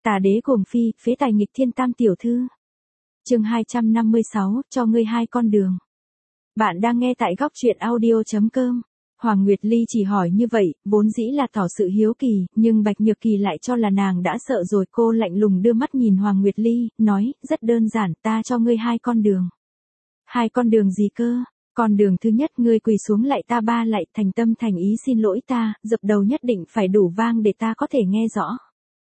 Tà đế cuồng phi, phế tài nghịch thiên tam tiểu thư. Chương 256, cho ngươi hai con đường. Bạn đang nghe tại góc truyện audio.com. Hoàng Nguyệt Ly chỉ hỏi như vậy, vốn dĩ là tỏ sự hiếu kỳ, nhưng Bạch Nhược Kỳ lại cho là nàng đã sợ rồi. Cô lạnh lùng đưa mắt nhìn Hoàng Nguyệt Ly, nói, rất đơn giản, ta cho ngươi hai con đường. Hai con đường gì cơ? Con đường thứ nhất, ngươi quỳ xuống lạy ta ba lạy, thành tâm thành ý xin lỗi ta, dập đầu nhất định phải đủ vang để ta có thể nghe rõ.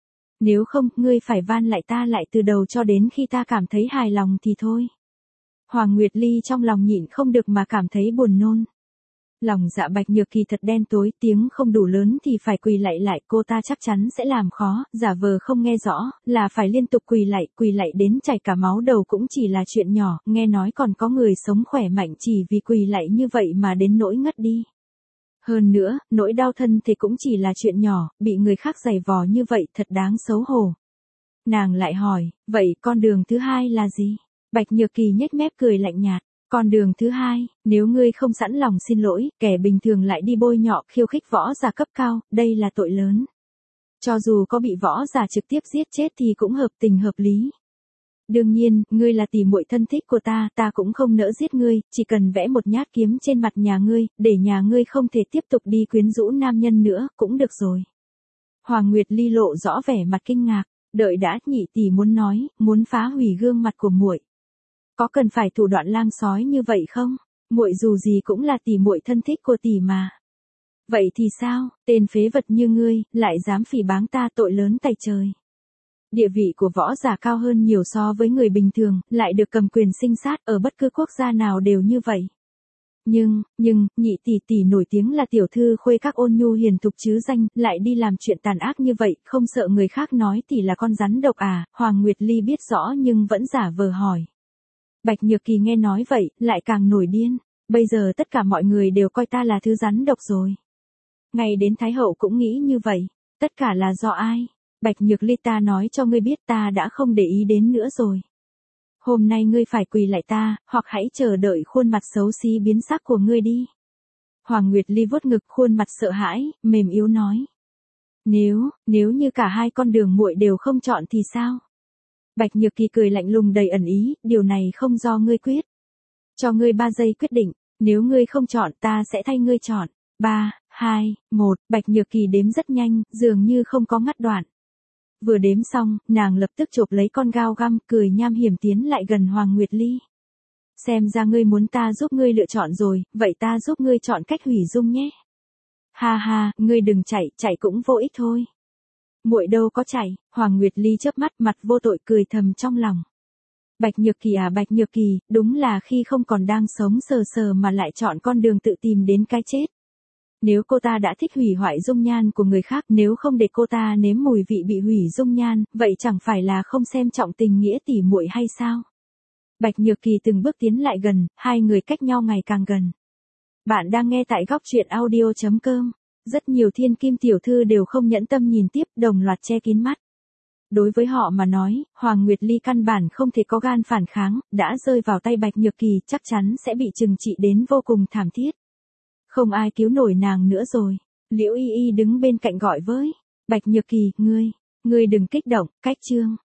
Nếu không, ngươi phải van lại ta lại từ đầu cho đến khi ta cảm thấy hài lòng thì thôi. Hoàng Nguyệt Ly trong lòng nhịn không được mà cảm thấy buồn nôn. Lòng dạ Bạch Nhược Kỳ thật đen tối, tiếng không đủ lớn thì phải quỳ lạy lại, cô ta chắc chắn sẽ làm khó, giả vờ không nghe rõ, là phải liên tục quỳ lạy đến chảy cả máu đầu cũng chỉ là chuyện nhỏ, nghe nói còn có người sống khỏe mạnh chỉ vì quỳ lạy như vậy mà đến nỗi ngất đi. Hơn nữa, nỗi đau thân thì cũng chỉ là chuyện nhỏ, bị người khác giày vò như vậy thật đáng xấu hổ. Nàng lại hỏi, vậy con đường thứ hai là gì? Bạch Nhược Kỳ nhếch mép cười lạnh nhạt. Con đường thứ hai, nếu ngươi không sẵn lòng xin lỗi, kẻ bình thường lại đi bôi nhọ khiêu khích võ giả cấp cao, đây là tội lớn. Cho dù có bị võ giả trực tiếp giết chết thì cũng hợp tình hợp lý. Đương nhiên, ngươi là tỷ muội thân thích của ta, ta cũng không nỡ giết ngươi, chỉ cần vẽ một nhát kiếm trên mặt nhà ngươi, để nhà ngươi không thể tiếp tục đi quyến rũ nam nhân nữa, cũng được rồi. Hoàng Nguyệt Ly lộ rõ vẻ mặt kinh ngạc, đợi đã, nhị tỷ muốn nói, muốn phá hủy gương mặt của muội. Có cần phải thủ đoạn lang sói như vậy không? Muội dù gì cũng là tỷ muội thân thích của tỷ mà. Vậy thì sao, tên phế vật như ngươi, lại dám phỉ báng ta, tội lớn tày trời. Địa vị của võ giả cao hơn nhiều so với người bình thường, lại được cầm quyền sinh sát, ở bất cứ quốc gia nào đều như vậy. Nhưng, nhị tỷ nổi tiếng là tiểu thư khuê các ôn nhu hiền thục chứ danh, lại đi làm chuyện tàn ác như vậy, không sợ người khác nói tỷ là con rắn độc à? Hoàng Nguyệt Ly biết rõ nhưng vẫn giả vờ hỏi. Bạch Nhược Kỳ nghe nói vậy, lại càng nổi điên. Bây giờ tất cả mọi người đều coi ta là thứ rắn độc rồi. Ngay đến Thái Hậu cũng nghĩ như vậy. Tất cả là do ai? Bạch Nhược Ly, ta nói cho ngươi biết, ta đã không để ý đến nữa rồi. Hôm nay ngươi phải quỳ lại ta, hoặc hãy chờ đợi khuôn mặt xấu xí biến sắc của ngươi đi. Hoàng Nguyệt Ly vuốt ngực, khuôn mặt sợ hãi, mềm yếu nói. Nếu như cả hai con đường muội đều không chọn thì sao? Bạch Nhược Kỳ cười lạnh lùng đầy ẩn ý, điều này không do ngươi quyết. Cho ngươi 3 giây quyết định, nếu ngươi không chọn ta sẽ thay ngươi chọn. 3, 2, 1, Bạch Nhược Kỳ đếm rất nhanh, dường như không có ngắt đoạn. Vừa đếm xong, nàng lập tức chộp lấy con dao găm, cười nham hiểm tiến lại gần Hoàng Nguyệt Ly. Xem ra ngươi muốn ta giúp ngươi lựa chọn rồi, vậy ta giúp ngươi chọn cách hủy dung nhé. Ha ha, ngươi đừng chạy cũng vô ích thôi. Muội đâu có chạy. Hoàng Nguyệt Ly chớp mắt, mặt vô tội cười thầm trong lòng. Bạch Nhược Kỳ à, Bạch Nhược Kỳ, đúng là khi không còn đang sống sờ mà lại chọn con đường tự tìm đến cái chết. Nếu cô ta đã thích hủy hoại dung nhan của người khác, nếu không để cô ta nếm mùi vị bị hủy dung nhan, vậy chẳng phải là không xem trọng tình nghĩa tỷ muội hay sao? Bạch Nhược Kỳ từng bước tiến lại gần, hai người cách nhau ngày càng gần. Bạn đang nghe tại góc truyện audio.com. Rất nhiều thiên kim tiểu thư đều không nhẫn tâm nhìn tiếp, đồng loạt che kín mắt. Đối với họ mà nói, Hoàng Nguyệt Ly căn bản không thể có gan phản kháng, đã rơi vào tay Bạch Nhược Kỳ chắc chắn sẽ bị trừng trị đến vô cùng thảm thiết. Không ai cứu nổi nàng nữa rồi. Liễu Y Y đứng bên cạnh gọi với. Bạch Nhược Kỳ, ngươi đừng kích động, cách chương.